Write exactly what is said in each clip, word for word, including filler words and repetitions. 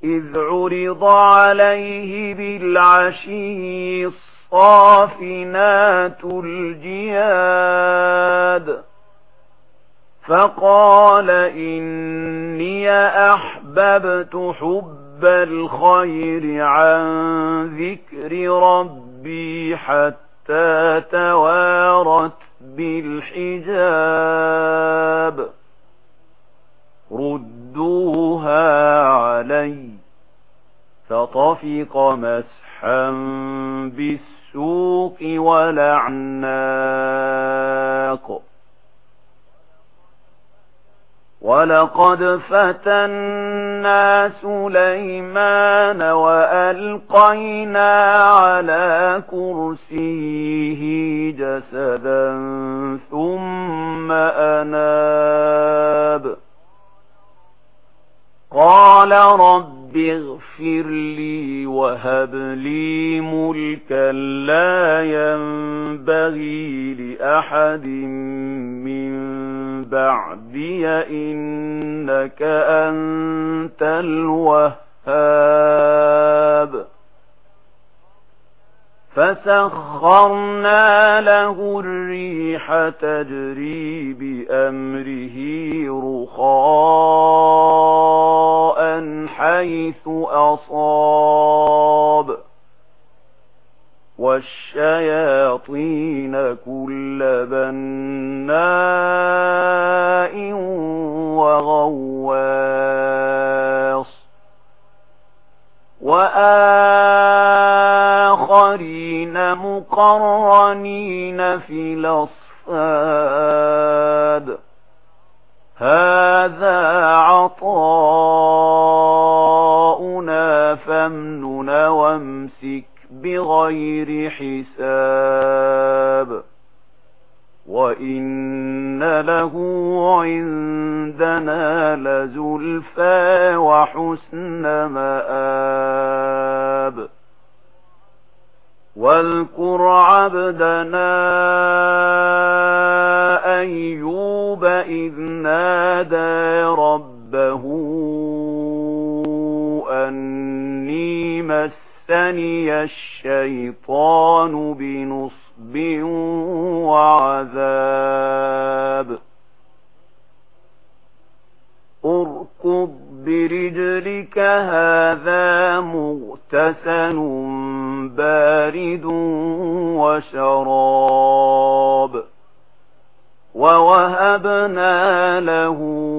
إذ عرض عليه بالعشي الصافنات الجياد فقال إني أحببت حب الخير عن ذكر ربي حتى توارت بالحجاب ردوها علي فطفق مسحا بالسوق والأعناق ولقد فتنا سليمان وألقينا على كرسيه جسدا ثم أناب قال رب اغفر لي وهب لي ملكا لا ينبغي لأحد من بعدي إنك أنت الوهاب فسخرنا له الريح تجري بأمره رخاء حيث أصاب والشياطين كل بناء وغواص وآخرين مقرنين في الأصفاد هذا عطاؤنا فامنن وامسك بغير حساب وإن له عندنا لزلفى وحسن مآب واذكر عبدنا أيوب إذ نادى ربه أني مسني الشيطان بنصب وعذاب اركض برجلك هذا مغتسل بارد وشراب ووهبنا له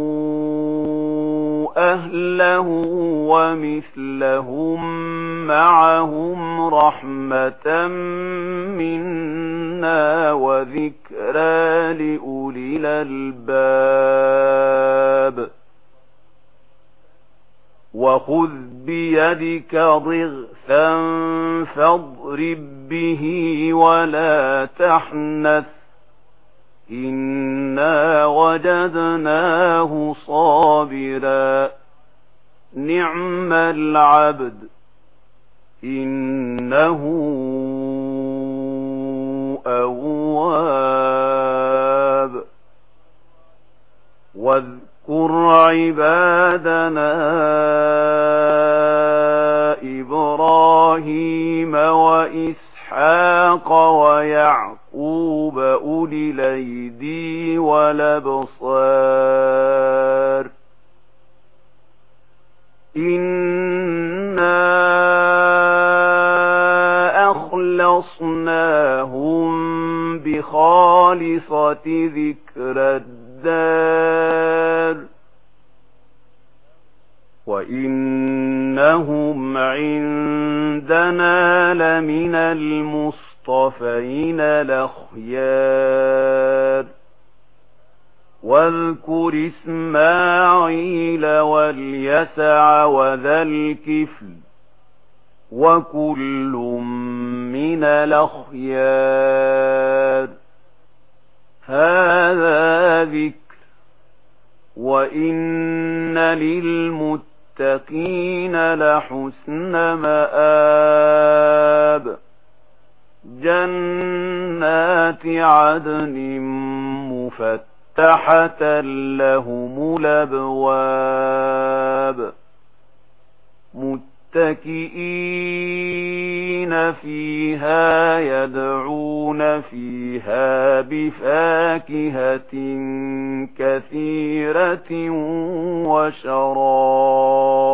أهله ومثلهم معهم رحمة منا وذكرى لأولي الألباب وخذ بيدك ضغثا فاضرب به ولا تحنث إنا وجدناه صابرا نعم العبد إنه أواب واذكر عبادنا إبراهيم وإسحاق ويعقوب أولي الأيدي والأبصار إنا أخلصناهم بخالصة ذكر الدار وإنهم عندنا لمن المصطفين الأخيار واذكر إسماعيل واليسع وذا الكفل وكل من الأخيار هذا ذكر وإن للمتقين لحسن مآب جنات عدن مفتحة لهم الأبواب متكئين فيها يدعون فيها بفاكهة كثيرة وشراب